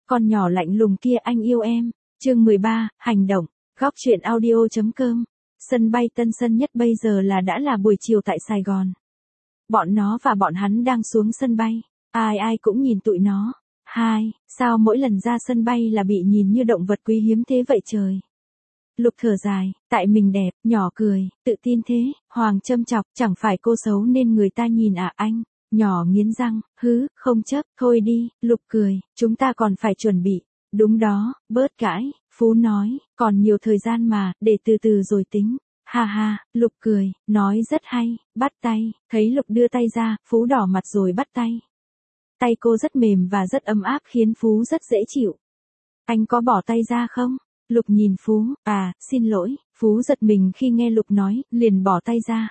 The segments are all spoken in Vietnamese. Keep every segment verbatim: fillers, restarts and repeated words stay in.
Con nhỏ lạnh lùng kia anh yêu em. Chương mười ba, hành động. Góc truyện audio chấm com. Sân bay Tân Sơn Nhất bây giờ là đã là buổi chiều tại Sài Gòn. Bọn nó và bọn hắn đang xuống sân bay. Ai ai cũng nhìn tụi nó. Hai, sao mỗi lần ra sân bay là bị nhìn như động vật quý hiếm thế vậy trời. Lục thở dài, tại mình đẹp, nhỏ cười, tự tin thế, Hoàng châm chọc, chẳng phải cô xấu nên người ta nhìn à anh. Nhỏ nghiến răng, hứ, không chấp, thôi đi, Lục cười, chúng ta còn phải chuẩn bị. Đúng đó, bớt cãi, Phú nói, còn nhiều thời gian mà, để từ từ rồi tính. Ha ha, Lục cười, nói rất hay, bắt tay, thấy Lục đưa tay ra, Phú đỏ mặt rồi bắt tay. Tay cô rất mềm và rất ấm áp khiến Phú rất dễ chịu. Anh có bỏ tay ra không? Lục nhìn Phú, à, xin lỗi, Phú giật mình khi nghe Lục nói, liền bỏ tay ra.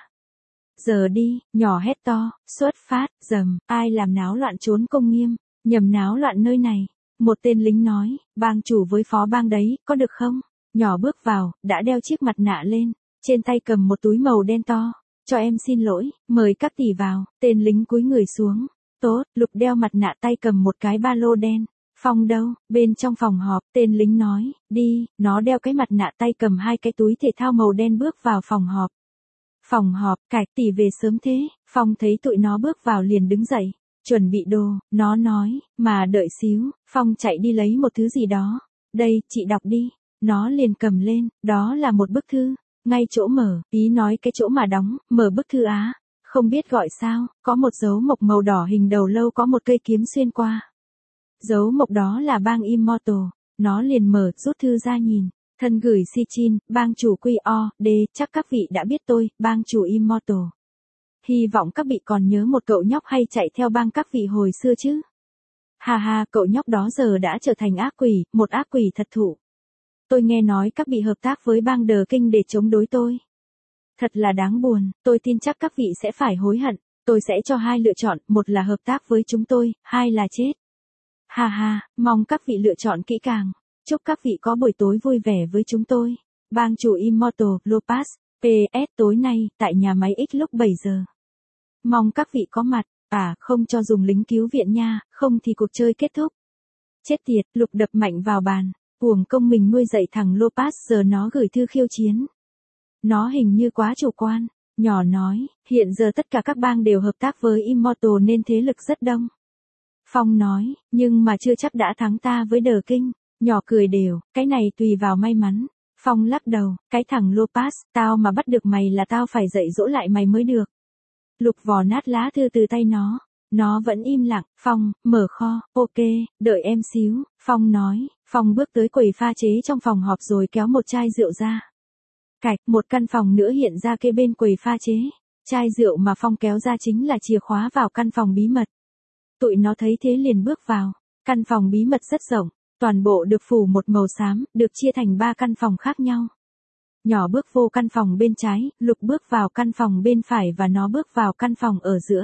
Giờ đi, nhỏ hét to, xuất phát, dầm, ai làm náo loạn trốn công nghiêm, nhầm náo loạn nơi này. Một tên lính nói, bang chủ với phó bang đấy, có được không? Nhỏ bước vào, đã đeo chiếc mặt nạ lên, trên tay cầm một túi màu đen to. Cho em xin lỗi, mời các tỷ vào, tên lính cúi người xuống. Tốt, Lục đeo mặt nạ tay cầm một cái ba lô đen. Phong đâu? Bên trong phòng họp, tên lính nói, đi, nó đeo cái mặt nạ tay cầm hai cái túi thể thao màu đen bước vào phòng họp. Phòng họp, cạch tỷ về sớm thế, Phong thấy tụi nó bước vào liền đứng dậy, chuẩn bị đồ, nó nói, mà đợi xíu, Phong chạy đi lấy một thứ gì đó, đây, chị đọc đi, nó liền cầm lên, đó là một bức thư, ngay chỗ mở, ý nói cái chỗ mà đóng, mở bức thư á, không biết gọi sao, có một dấu mộc màu đỏ hình đầu lâu có một cây kiếm xuyên qua. Dấu mộc đó là bang Immortal, nó liền mở, rút thư ra nhìn. Thân gửi Sichin, bang chủ quy o, d, chắc các vị đã biết tôi, bang chủ Immortal. Hy vọng các vị còn nhớ một cậu nhóc hay chạy theo bang các vị hồi xưa chứ. Ha ha, cậu nhóc đó giờ đã trở thành ác quỷ, một ác quỷ thật thụ. Tôi nghe nói các vị hợp tác với bang The King để chống đối tôi. Thật là đáng buồn, tôi tin chắc các vị sẽ phải hối hận. Tôi sẽ cho hai lựa chọn, một là hợp tác với chúng tôi, hai là chết. Ha ha, mong các vị lựa chọn kỹ càng. Chúc các vị có buổi tối vui vẻ với chúng tôi. Bang chủ Immortal, Lopez, pê ét tối nay, tại nhà máy X lúc bảy giờ. Mong các vị có mặt, à, không cho dùng lính cứu viện nha, không thì cuộc chơi kết thúc. Chết tiệt, Lục đập mạnh vào bàn, uổng công mình nuôi dạy thằng Lopez giờ nó gửi thư khiêu chiến. Nó hình như quá chủ quan, nhỏ nói, hiện giờ tất cả các bang đều hợp tác với Immortal nên thế lực rất đông. Phong nói, nhưng mà chưa chắc đã thắng ta với The King. Nhỏ cười đều, cái này tùy vào may mắn. Phong lắc đầu, cái thằng Lopez, tao mà bắt được mày là tao phải dạy dỗ lại mày mới được. Lục vò nát lá thư từ tay nó. Nó vẫn im lặng, Phong, mở kho, ok, đợi em xíu, Phong nói. Phong bước tới quầy pha chế trong phòng họp rồi kéo một chai rượu ra. Cạch, một căn phòng nữa hiện ra kế bên quầy pha chế. Chai rượu mà Phong kéo ra chính là chìa khóa vào căn phòng bí mật. Tụi nó thấy thế liền bước vào. Căn phòng bí mật rất rộng. Toàn bộ được phủ một màu xám, được chia thành ba căn phòng khác nhau. Nhỏ bước vô căn phòng bên trái, Lục bước vào căn phòng bên phải và nó bước vào căn phòng ở giữa.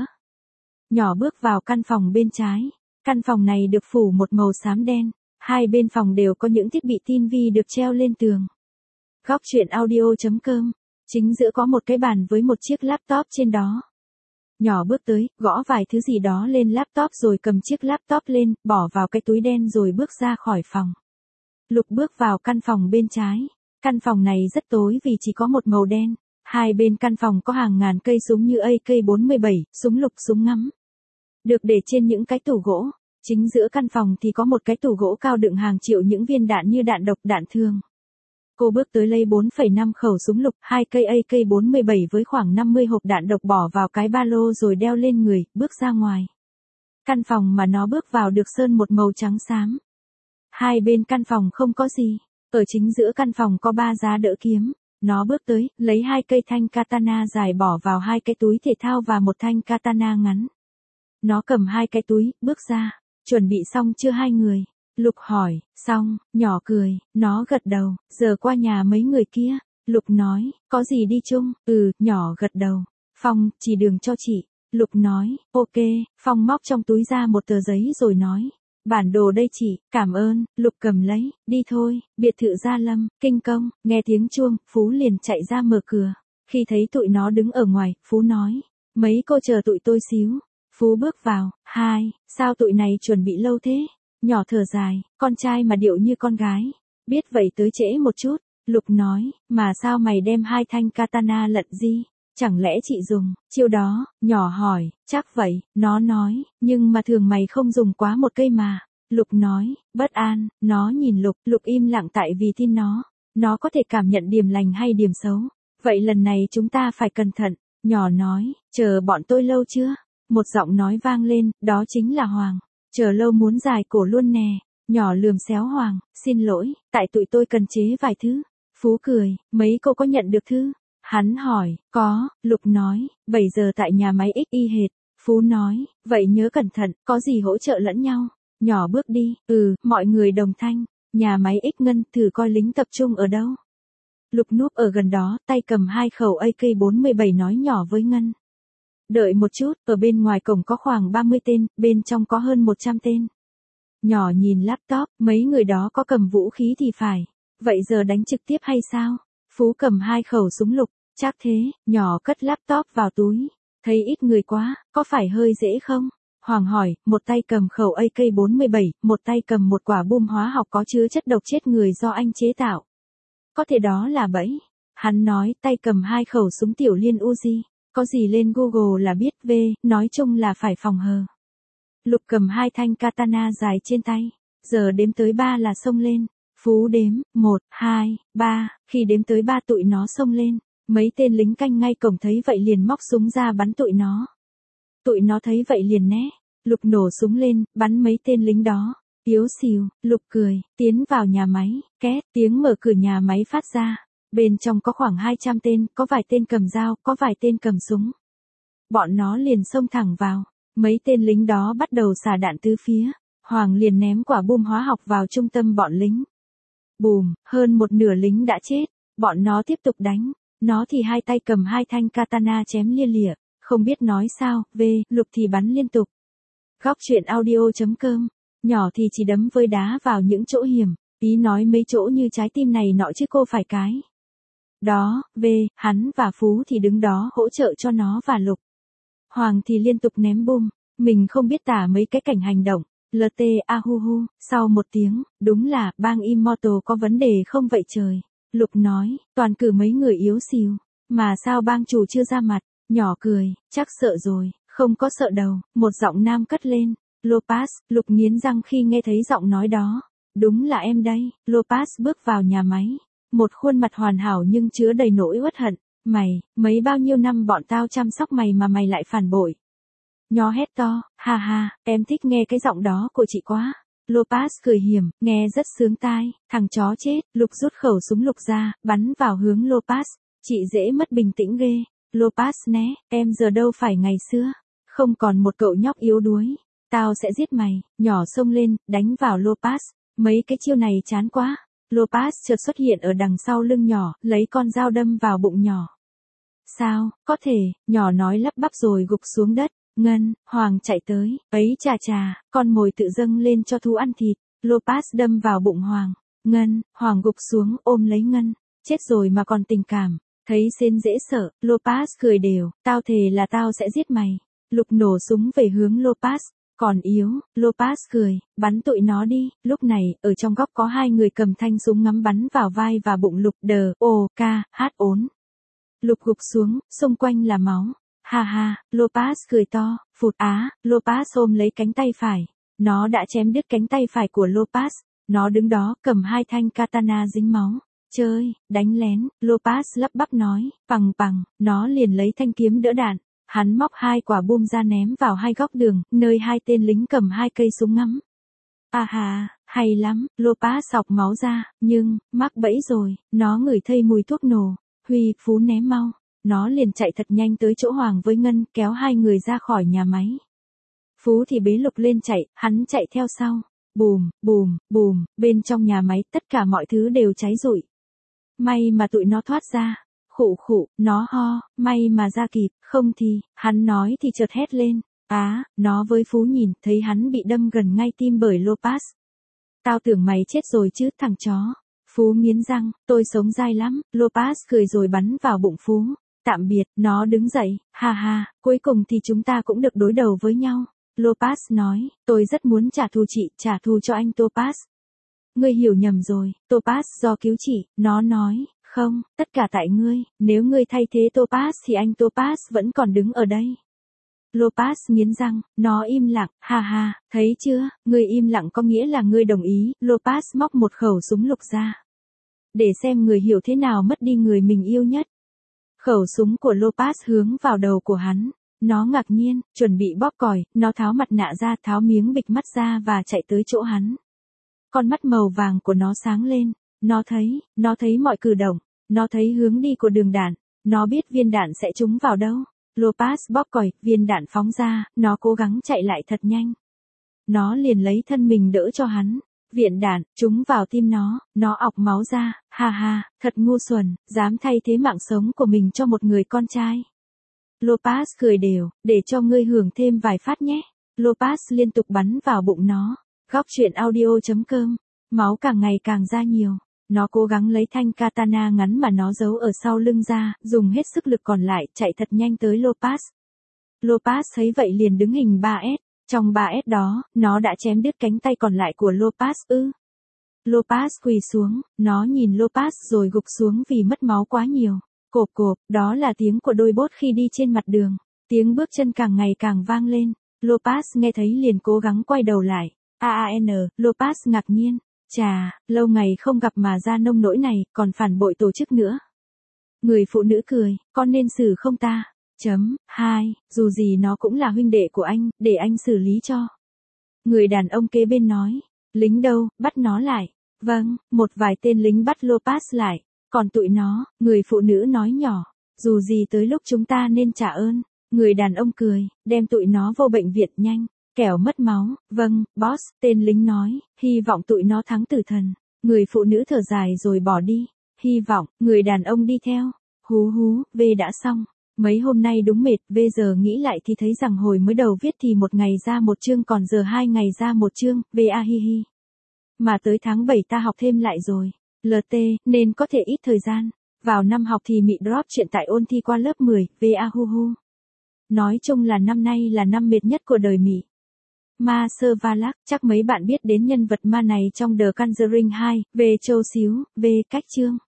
Nhỏ bước vào căn phòng bên trái. Căn phòng này được phủ một màu xám đen. Hai bên phòng đều có những thiết bị ti vi được treo lên tường. Góc truyện audio chấm com. Chính giữa có một cái bàn với một chiếc laptop trên đó. Nhỏ bước tới, gõ vài thứ gì đó lên laptop rồi cầm chiếc laptop lên, bỏ vào cái túi đen rồi bước ra khỏi phòng. Lục bước vào căn phòng bên trái. Căn phòng này rất tối vì chỉ có một màu đen. Hai bên căn phòng có hàng ngàn cây súng như A K bốn mươi bảy, súng lục, súng ngắm. Được để trên những cái tủ gỗ. Chính giữa căn phòng thì có một cái tủ gỗ cao đựng hàng triệu những viên đạn như đạn độc, đạn thương. Cô bước tới lấy bốn phẩy năm khẩu súng lục, hai cây A K bốn mươi bảy với khoảng năm mươi hộp đạn độc bỏ vào cái ba lô rồi đeo lên người, bước ra ngoài. Căn phòng mà nó bước vào được sơn một màu trắng xám. Hai bên căn phòng không có gì. Ở chính giữa căn phòng có ba giá đỡ kiếm. Nó bước tới, lấy hai cây thanh katana dài bỏ vào hai cái túi thể thao và một thanh katana ngắn. Nó cầm hai cái túi, bước ra. Chuẩn bị xong chưa hai người? Lục hỏi, xong, nhỏ cười, nó gật đầu, giờ qua nhà mấy người kia. Lục nói, có gì đi chung? Ừ, nhỏ gật đầu. Phong, chỉ đường cho chị. Lục nói, ok, Phong móc trong túi ra một tờ giấy rồi nói. Bản đồ đây chị, cảm ơn, Lục cầm lấy, đi thôi, biệt thự Gia Lâm, Kinh Công, nghe tiếng chuông, Phú liền chạy ra mở cửa. Khi thấy tụi nó đứng ở ngoài, Phú nói, mấy cô chờ tụi tôi xíu. Phú bước vào, hai, sao tụi này chuẩn bị lâu thế? Nhỏ thở dài, con trai mà điệu như con gái. Biết vậy tới trễ một chút, Lục nói, mà sao mày đem hai thanh katana lận gì? Chẳng lẽ chị dùng, chiêu đó, nhỏ hỏi, chắc vậy, nó nói, nhưng mà thường mày không dùng quá một cây mà. Lục nói, bất an, nó nhìn Lục, Lục im lặng tại vì tin nó. Nó có thể cảm nhận điểm lành hay điểm xấu. Vậy lần này chúng ta phải cẩn thận, nhỏ nói, chờ bọn tôi lâu chưa? Một giọng nói vang lên, đó chính là Hoàng. Chờ lâu muốn dài cổ luôn nè. Nhỏ lườm xéo Hoàng, xin lỗi, tại tụi tôi cần chế vài thứ. Phú cười, mấy cô có nhận được thư? Hắn hỏi, có, Lục nói, bảy giờ tại nhà máy ích y hệt. Phú nói, vậy nhớ cẩn thận, có gì hỗ trợ lẫn nhau. Nhỏ bước đi, ừ, mọi người đồng thanh. Nhà máy ích ngân, thử coi lính tập trung ở đâu. Lục núp ở gần đó, tay cầm hai khẩu A K bốn mươi bảy nói nhỏ với Ngân. Đợi một chút, ở bên ngoài cổng có khoảng ba mươi tên, bên trong có hơn một trăm tên. Nhỏ nhìn laptop, mấy người đó có cầm vũ khí thì phải. Vậy giờ đánh trực tiếp hay sao? Phú cầm hai khẩu súng lục, chắc thế, nhỏ cất laptop vào túi. Thấy ít người quá, có phải hơi dễ không? Hoàng hỏi, một tay cầm khẩu A K bốn mươi bảy, một tay cầm một quả bom hóa học có chứa chất độc chết người do anh chế tạo. Có thể đó là bẫy. Hắn nói, tay cầm hai khẩu súng tiểu liên Uzi. Có gì lên Google là biết V, nói chung là phải phòng hờ. Lục cầm hai thanh katana dài trên tay. Giờ đếm tới ba là xông lên. Phú đếm, một, hai, ba, khi đếm tới ba tụi nó xông lên. Mấy tên lính canh ngay cổng thấy vậy liền móc súng ra bắn tụi nó. Tụi nó thấy vậy liền né. Lục nổ súng lên, bắn mấy tên lính đó. Yếu xìu, Lục cười, tiến vào nhà máy, két, tiếng mở cửa nhà máy phát ra. Bên trong có khoảng hai trăm tên, có vài tên cầm dao, có vài tên cầm súng. Bọn nó liền xông thẳng vào. Mấy tên lính đó bắt đầu xả đạn tứ phía. Hoàng liền ném quả bom hóa học vào trung tâm bọn lính. Bùm, hơn một nửa lính đã chết. Bọn nó tiếp tục đánh. Nó thì hai tay cầm hai thanh katana chém lia lịa. Không biết nói sao, V, Lục thì bắn liên tục. Góc truyện audio chấm com. Nhỏ thì chỉ đấm với đá vào những chỗ hiểm. Ý nói mấy chỗ như trái tim này nọ chứ cô phải cái. Đó, V, hắn và Phú thì đứng đó hỗ trợ cho nó và Lục. Hoàng thì liên tục ném bom. Mình không biết tả mấy cái cảnh hành động. lờ tê a hu hu, sau một tiếng, đúng là bang Immortal có vấn đề không vậy trời. Lục nói, toàn cử mấy người yếu xìu. Mà sao bang chủ chưa ra mặt? Nhỏ cười, chắc sợ rồi, không có sợ đâu. Một giọng nam cất lên. Lopaz, Lục nghiến răng khi nghe thấy giọng nói đó. Đúng là em đây. Lopaz bước vào nhà máy. Một khuôn mặt hoàn hảo nhưng chứa đầy nỗi uất hận. Mày, mấy bao nhiêu năm bọn tao chăm sóc mày mà mày lại phản bội. Nhỏ hét to, ha ha, em thích nghe cái giọng đó của chị quá. Lopaz cười hiểm, nghe rất sướng tai. Thằng chó chết. Lục rút khẩu súng Lục ra, bắn vào hướng Lopaz. Chị dễ mất bình tĩnh ghê. Lopaz né, em giờ đâu phải ngày xưa. Không còn một cậu nhóc yếu đuối. Tao sẽ giết mày. Nhỏ xông lên, đánh vào Lopaz. Mấy cái chiêu này chán quá. Lopaz chợt xuất hiện ở đằng sau lưng nhỏ, lấy con dao đâm vào bụng nhỏ. Sao, có thể, nhỏ nói lắp bắp rồi gục xuống đất. Ngân, Hoàng chạy tới, ấy chà chà, con mồi tự dâng lên cho thú ăn thịt. Lopaz đâm vào bụng Hoàng. Ngân, Hoàng gục xuống ôm lấy Ngân. Chết rồi mà còn tình cảm. Thấy xến dễ sợ, Lopaz cười đều, tao thề là tao sẽ giết mày. Lục nổ súng về hướng Lopaz. Còn yếu, Lopaz cười, bắn tụi nó đi. Lúc này, ở trong góc có hai người cầm thanh súng ngắm bắn vào vai và bụng Lục. Đờ, ô, ca, hát ốn. Lục gục xuống, xung quanh là máu. Ha ha, Lopaz cười to, phụt á, Lopaz ôm lấy cánh tay phải. Nó đã chém đứt cánh tay phải của Lopaz. Nó đứng đó, cầm hai thanh katana dính máu. Chơi, đánh lén, Lopaz lắp bắp nói, bằng bằng, nó liền lấy thanh kiếm đỡ đạn. Hắn móc hai quả bom ra ném vào hai góc đường, nơi hai tên lính cầm hai cây súng ngắm. À hà, hay lắm, Lopaz sọc máu ra, nhưng, mắc bẫy rồi, nó ngửi thấy mùi thuốc nổ. Huy, Phú ném mau. Nó liền chạy thật nhanh tới chỗ Hoàng với Ngân, kéo hai người ra khỏi nhà máy. Phú thì bế Lục lên chạy, hắn chạy theo sau. Bùm, bùm, bùm, bên trong nhà máy tất cả mọi thứ đều cháy rụi. May mà tụi nó thoát ra. Khụ khụ, nó ho, may mà ra kịp, không thì, hắn nói thì chợt hét lên. Á, nó với Phú nhìn, thấy hắn bị đâm gần ngay tim bởi Lopaz. Tao tưởng mày chết rồi chứ, thằng chó. Phú nghiến răng, tôi sống dai lắm. Lopaz cười rồi bắn vào bụng Phú. Tạm biệt, nó đứng dậy, ha ha, cuối cùng thì chúng ta cũng được đối đầu với nhau. Lopez nói, tôi rất muốn trả thù chị, trả thù cho anh Topaz. Ngươi hiểu nhầm rồi, Topaz do cứu chị, nó nói, không, tất cả tại ngươi, nếu ngươi thay thế Topaz thì anh Topaz vẫn còn đứng ở đây. Lopez nghiến răng, nó im lặng, ha ha, thấy chưa, ngươi im lặng có nghĩa là ngươi đồng ý. Lopez móc một khẩu súng lục ra. Để xem người hiểu thế nào mất đi người mình yêu nhất. Khẩu súng của Lopez hướng vào đầu của hắn. Nó ngạc nhiên, chuẩn bị bóp còi, nó tháo mặt nạ ra, tháo miếng bịt mắt ra và chạy tới chỗ hắn. Con mắt màu vàng của nó sáng lên. Nó thấy, nó thấy mọi cử động. Nó thấy hướng đi của đường đạn. Nó biết viên đạn sẽ trúng vào đâu. Lopez bóp còi, viên đạn phóng ra, nó cố gắng chạy lại thật nhanh. Nó liền lấy thân mình đỡ cho hắn. Viên đạn, trúng vào tim nó, nó ọc máu ra, ha ha, thật ngu xuẩn, dám thay thế mạng sống của mình cho một người con trai. Lopez cười đều, để cho ngươi hưởng thêm vài phát nhé. Lopez liên tục bắn vào bụng nó. Góc truyện audio chấm com. Máu càng ngày càng ra nhiều. Nó cố gắng lấy thanh katana ngắn mà nó giấu ở sau lưng ra, dùng hết sức lực còn lại, chạy thật nhanh tới Lopez. Lopez thấy vậy liền đứng hình ba S. Trong ba S đó, nó đã chém đứt cánh tay còn lại của Lopez ư. Lopez quỳ xuống, nó nhìn Lopez rồi gục xuống vì mất máu quá nhiều. Cộp cộp, đó là tiếng của đôi bốt khi đi trên mặt đường. Tiếng bước chân càng ngày càng vang lên. Lopez nghe thấy liền cố gắng quay đầu lại. a a en, Lopez ngạc nhiên. Chà, lâu ngày không gặp mà ra nông nỗi này, còn phản bội tổ chức nữa. Người phụ nữ cười, con nên xử không ta? Chấm, hai, dù gì nó cũng là huynh đệ của anh, để anh xử lý cho. Người đàn ông kế bên nói, lính đâu, bắt nó lại. Vâng, một vài tên lính bắt Lopez lại. Còn tụi nó, người phụ nữ nói nhỏ, dù gì tới lúc chúng ta nên trả ơn. Người đàn ông cười, đem tụi nó vô bệnh viện nhanh. Kẻo mất máu, vâng, boss, tên lính nói, hy vọng tụi nó thắng tử thần. Người phụ nữ thở dài rồi bỏ đi. Hy vọng, người đàn ông đi theo. Hú hú, về đã xong. Mấy hôm nay đúng mệt, về giờ nghĩ lại thì thấy rằng hồi mới đầu viết thì một ngày ra một chương còn giờ hai ngày ra một chương, về a hi hi. Mà tới tháng bảy ta học thêm lại rồi. lờ tê, nên có thể ít thời gian. Vào năm học thì mị drop chuyện tại ôn thi qua lớp mười, về a hu hu. Nói chung là năm nay là năm mệt nhất của đời mị. Ma Sơ Valak, chắc mấy bạn biết đến nhân vật ma này trong The Conjuring hai, về châu xíu, về cách chương.